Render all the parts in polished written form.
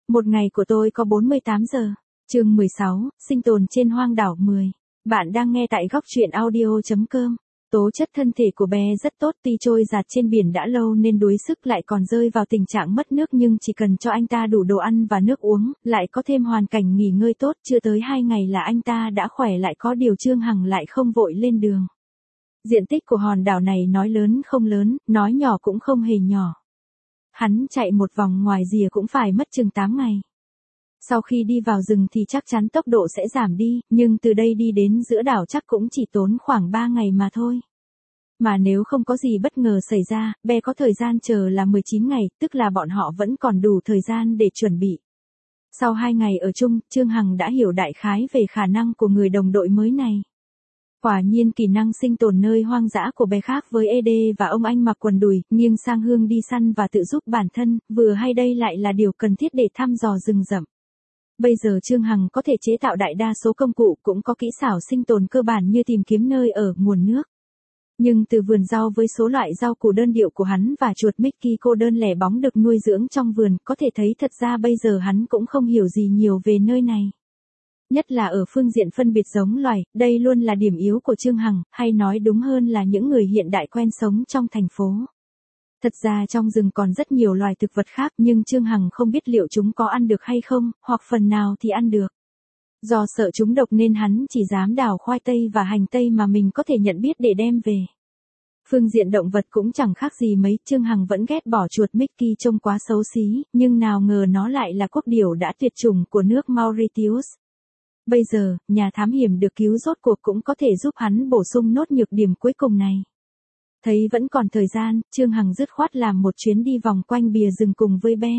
Một ngày của tôi có 48 giờ. Chương 16, sinh tồn trên hoang đảo 10. Bạn đang nghe tại góc truyện audio.com. Tố chất thân thể của bé rất tốt, tuy trôi dạt trên biển đã lâu nên đuối sức lại còn rơi vào tình trạng mất nước, nhưng chỉ cần cho anh ta đủ đồ ăn và nước uống, lại có thêm hoàn cảnh nghỉ ngơi tốt, chưa tới 2 ngày là anh ta đã khỏe lại. Có điều Trương Hằng lại không vội lên đường. Diện tích của hòn đảo này nói lớn không lớn, nói nhỏ cũng không hề nhỏ. Hắn chạy một vòng ngoài rìa cũng phải mất chừng 8 ngày. Sau khi đi vào rừng thì chắc chắn tốc độ sẽ giảm đi, nhưng từ đây đi đến giữa đảo chắc cũng chỉ tốn khoảng 3 ngày mà thôi. Mà nếu không có gì bất ngờ xảy ra, bé có thời gian chờ là 19 ngày, tức là bọn họ vẫn còn đủ thời gian để chuẩn bị. Sau 2 ngày ở chung, Trương Hằng đã hiểu đại khái về khả năng của người đồng đội mới này. Quả nhiên kỹ năng sinh tồn nơi hoang dã của bé khác với ED và ông anh mặc quần đùi, nghiêng sang hướng đi săn và tự giúp bản thân, vừa hay đây lại là điều cần thiết để thăm dò rừng rậm. Bây giờ Trương Hằng có thể chế tạo đại đa số công cụ, cũng có kỹ xảo sinh tồn cơ bản như tìm kiếm nơi ở, nguồn nước. Nhưng từ vườn rau với số loại rau củ đơn điệu của hắn và chuột Mickey cô đơn lẻ bóng được nuôi dưỡng trong vườn, có thể thấy thật ra bây giờ hắn cũng không hiểu gì nhiều về nơi này. Nhất là ở phương diện phân biệt giống loài, đây luôn là điểm yếu của Trương Hằng, hay nói đúng hơn là những người hiện đại quen sống trong thành phố. Thật ra trong rừng còn rất nhiều loài thực vật khác, nhưng Trương Hằng không biết liệu chúng có ăn được hay không, hoặc phần nào thì ăn được. Do sợ chúng độc nên hắn chỉ dám đào khoai tây và hành tây mà mình có thể nhận biết để đem về. Phương diện động vật cũng chẳng khác gì mấy, Trương Hằng vẫn ghét bỏ chuột Mickey trông quá xấu xí, nhưng nào ngờ nó lại là quốc điểu đã tuyệt chủng của nước Mauritius. Bây giờ, nhà thám hiểm được cứu rốt cuộc cũng có thể giúp hắn bổ sung nốt nhược điểm cuối cùng này. Thấy vẫn còn thời gian, Trương Hằng dứt khoát làm một chuyến đi vòng quanh bìa rừng cùng với bé.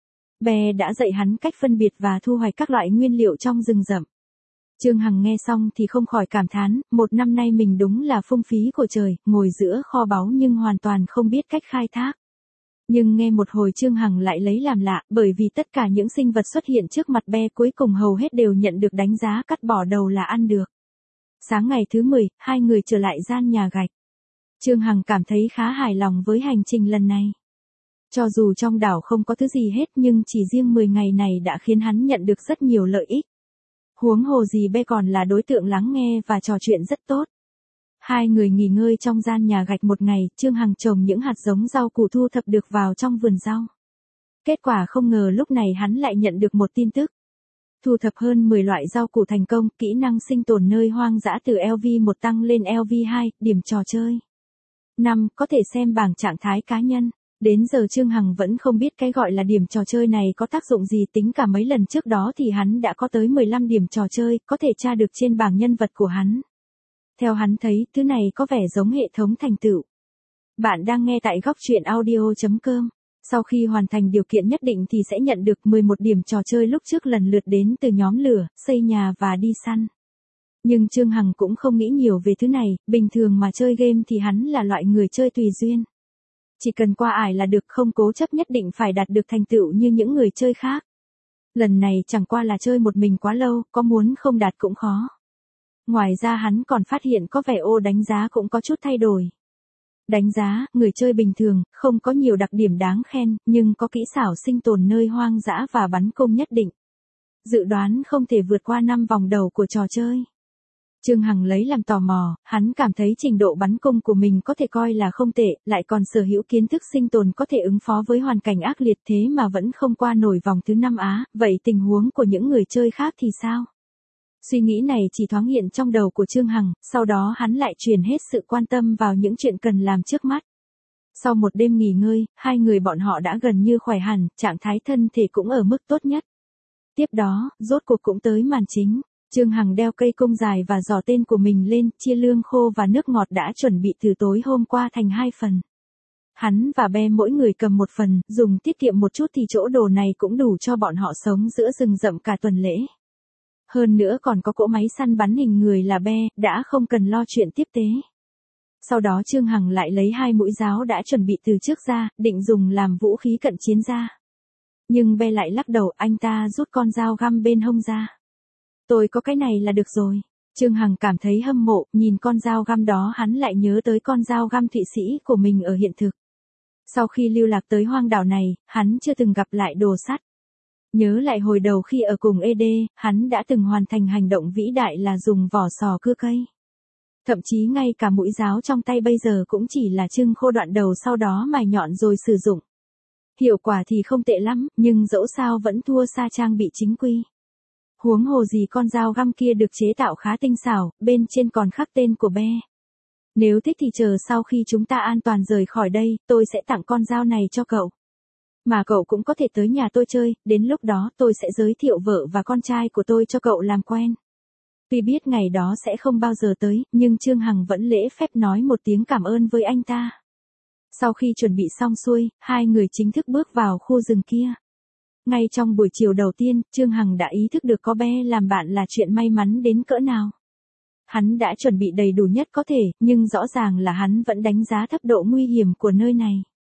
Bé đã dạy hắn cách phân biệt và thu hoạch các loại nguyên liệu trong rừng rậm. Trương Hằng nghe xong thì không khỏi cảm thán, một năm nay mình đúng là phung phí của trời, ngồi giữa kho báu nhưng hoàn toàn không biết cách khai thác. Nhưng nghe một hồi Trương Hằng lại lấy làm lạ, bởi vì tất cả những sinh vật xuất hiện trước mặt bé cuối cùng hầu hết đều nhận được đánh giá cắt bỏ đầu là ăn được. Sáng ngày thứ 10, hai người trở lại gian nhà gạch. Trương Hằng cảm thấy khá hài lòng với hành trình lần này. Cho dù trong đảo không có thứ gì hết, nhưng chỉ riêng 10 ngày này đã khiến hắn nhận được rất nhiều lợi ích. Huống hồ gì bé còn là đối tượng lắng nghe và trò chuyện rất tốt. Hai người nghỉ ngơi trong gian nhà gạch một ngày, Trương Hằng trồng những hạt giống rau củ thu thập được vào trong vườn rau. Kết quả không ngờ lúc này hắn lại nhận được một tin tức. Thu thập hơn 10 loại rau củ thành công, kỹ năng sinh tồn nơi hoang dã từ LV1 tăng lên LV2, điểm trò chơi 5, có thể xem bảng trạng thái cá nhân. Đến giờ Trương Hằng vẫn không biết cái gọi là điểm trò chơi này có tác dụng gì, tính cả mấy lần trước đó thì hắn đã có tới 15 điểm trò chơi, có thể tra được trên bảng nhân vật của hắn. Theo hắn thấy, thứ này có vẻ giống hệ thống thành tựu. Bạn đang nghe tại góc truyện audio.com. Sau khi hoàn thành điều kiện nhất định thì sẽ nhận được 11 điểm trò chơi lúc trước lần lượt đến từ nhóm lửa, xây nhà và đi săn. Nhưng Trương Hằng cũng không nghĩ nhiều về thứ này, bình thường mà chơi game thì hắn là loại người chơi tùy duyên. Chỉ cần qua ải là được, không cố chấp nhất định phải đạt được thành tựu như những người chơi khác. Lần này chẳng qua là chơi một mình quá lâu, có muốn không đạt cũng khó. Ngoài ra hắn còn phát hiện có vẻ ô đánh giá cũng có chút thay đổi. Đánh giá, người chơi bình thường, không có nhiều đặc điểm đáng khen, nhưng có kỹ xảo sinh tồn nơi hoang dã và bắn cung nhất định. Dự đoán không thể vượt qua 5 vòng đầu của trò chơi. Trương Hằng lấy làm tò mò, hắn cảm thấy trình độ bắn cung của mình có thể coi là không tệ, lại còn sở hữu kiến thức sinh tồn có thể ứng phó với hoàn cảnh ác liệt, thế mà vẫn không qua nổi vòng thứ 5 á, vậy tình huống của những người chơi khác thì sao? Suy nghĩ này chỉ thoáng hiện trong đầu của Trương Hằng, sau đó hắn lại chuyển hết sự quan tâm vào những chuyện cần làm trước mắt. Sau một đêm nghỉ ngơi, hai người bọn họ đã gần như khỏe hẳn, trạng thái thân thể cũng ở mức tốt nhất. Tiếp đó, rốt cuộc cũng tới màn chính. Trương Hằng đeo cây cung dài và dò tên của mình lên, chia lương khô và nước ngọt đã chuẩn bị từ tối hôm qua thành 2 phần. Hắn và bé mỗi người cầm một phần, dùng tiết kiệm một chút thì chỗ đồ này cũng đủ cho bọn họ sống giữa rừng rậm cả tuần lễ. Hơn nữa còn có cỗ máy săn bắn hình người là bé, đã không cần lo chuyện tiếp tế. Sau đó Trương Hằng lại lấy 2 mũi giáo đã chuẩn bị từ trước ra, định dùng làm vũ khí cận chiến ra. Nhưng bé lại lắc đầu, anh ta rút con dao găm bên hông ra. Tôi có cái này là được rồi. Trương Hằng cảm thấy hâm mộ, nhìn con dao găm đó hắn lại nhớ tới con dao găm Thụy Sĩ của mình ở hiện thực. Sau khi lưu lạc tới hoang đảo này, hắn chưa từng gặp lại đồ sắt. Nhớ lại hồi đầu khi ở cùng ED, hắn đã từng hoàn thành hành động vĩ đại là dùng vỏ sò cưa cây. Thậm chí ngay cả mũi giáo trong tay bây giờ cũng chỉ là chưng khô đoạn đầu sau đó mài nhọn rồi sử dụng. Hiệu quả thì không tệ lắm, nhưng dẫu sao vẫn thua xa trang bị chính quy. Huống hồ gì con dao găm kia được chế tạo khá tinh xảo, bên trên còn khắc tên của Be. Nếu thích thì chờ sau khi chúng ta an toàn rời khỏi đây, tôi sẽ tặng con dao này cho cậu. Mà cậu cũng có thể tới nhà tôi chơi, đến lúc đó tôi sẽ giới thiệu vợ và con trai của tôi cho cậu làm quen. Tuy biết ngày đó sẽ không bao giờ tới, nhưng Trương Hằng vẫn lễ phép nói một tiếng cảm ơn với anh ta. Sau khi chuẩn bị xong xuôi, hai người chính thức bước vào khu rừng kia. Ngay trong buổi chiều đầu tiên, Trương Hằng đã ý thức được có Be làm bạn là chuyện may mắn đến cỡ nào. Hắn đã chuẩn bị đầy đủ nhất có thể, nhưng rõ ràng là hắn vẫn đánh giá thấp độ nguy hiểm của nơi này.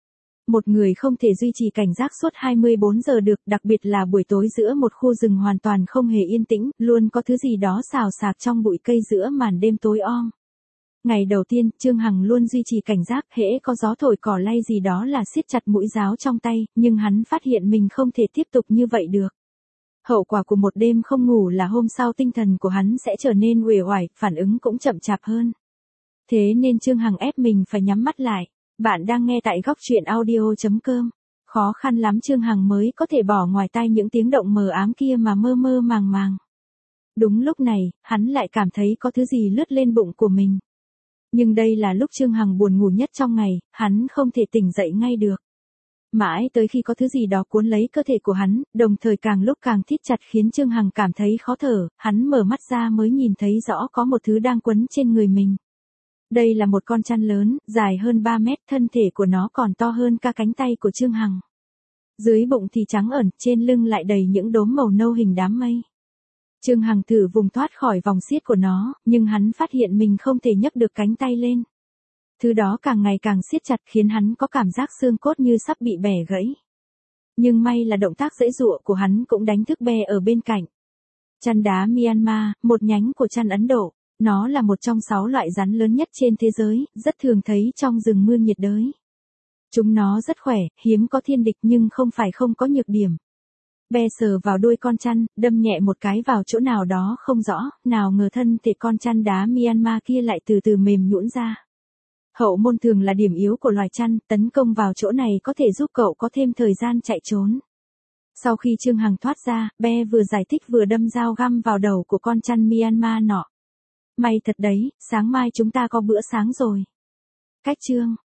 Một người không thể duy trì cảnh giác suốt 24 giờ được, đặc biệt là buổi tối giữa một khu rừng hoàn toàn không hề yên tĩnh, luôn có thứ gì đó xào xạc trong bụi cây giữa màn đêm tối om. Ngày đầu tiên, Trương Hằng luôn duy trì cảnh giác, hễ có gió thổi cỏ lay gì đó là siết chặt mũi giáo trong tay, nhưng hắn phát hiện mình không thể tiếp tục như vậy được. Hậu quả của một đêm không ngủ là hôm sau tinh thần của hắn sẽ trở nên uể oải, phản ứng cũng chậm chạp hơn. Thế nên Trương Hằng ép mình phải nhắm mắt lại. Bạn đang nghe tại góc truyện audio.com. Khó khăn lắm Trương Hằng mới có thể bỏ ngoài tai những tiếng động mờ ám kia mà mơ mơ màng màng. Đúng lúc này, hắn lại cảm thấy có thứ gì lướt lên bụng của mình. Nhưng đây là lúc Trương Hằng buồn ngủ nhất trong ngày, hắn không thể tỉnh dậy ngay được. Mãi tới khi có thứ gì đó cuốn lấy cơ thể của hắn, đồng thời càng lúc càng thít chặt khiến Trương Hằng cảm thấy khó thở, hắn mở mắt ra mới nhìn thấy rõ có một thứ đang quấn trên người mình. Đây là một con chăn lớn, dài hơn 3 mét, thân thể của nó còn to hơn cả cánh tay của Trương Hằng. Dưới bụng thì trắng ẩn, trên lưng lại đầy những đốm màu nâu hình đám mây. Trương Hằng thử vùng thoát khỏi vòng siết của nó, nhưng hắn phát hiện mình không thể nhấc được cánh tay lên. Thứ đó càng ngày càng siết chặt khiến hắn có cảm giác xương cốt như sắp bị bẻ gãy. Nhưng may là động tác giãy giụa của hắn cũng đánh thức Be ở bên cạnh. Chăn đá Myanmar, một nhánh của chăn Ấn Độ. Nó là một trong 6 loại rắn lớn nhất trên thế giới, rất thường thấy trong rừng mưa nhiệt đới. Chúng nó rất khỏe, hiếm có thiên địch nhưng không phải không có nhược điểm. Be sờ vào đuôi con chăn, đâm nhẹ một cái vào chỗ nào đó không rõ, nào ngờ thân thể con chăn đá Myanmar kia lại từ từ mềm nhũn ra. Hậu môn thường là điểm yếu của loài chăn, tấn công vào chỗ này có thể giúp cậu có thêm thời gian chạy trốn. Sau khi Trương Hằng thoát ra, Be vừa giải thích vừa đâm dao găm vào đầu của con chăn Myanmar nọ. May thật đấy, sáng mai chúng ta có bữa sáng rồi. Cách chương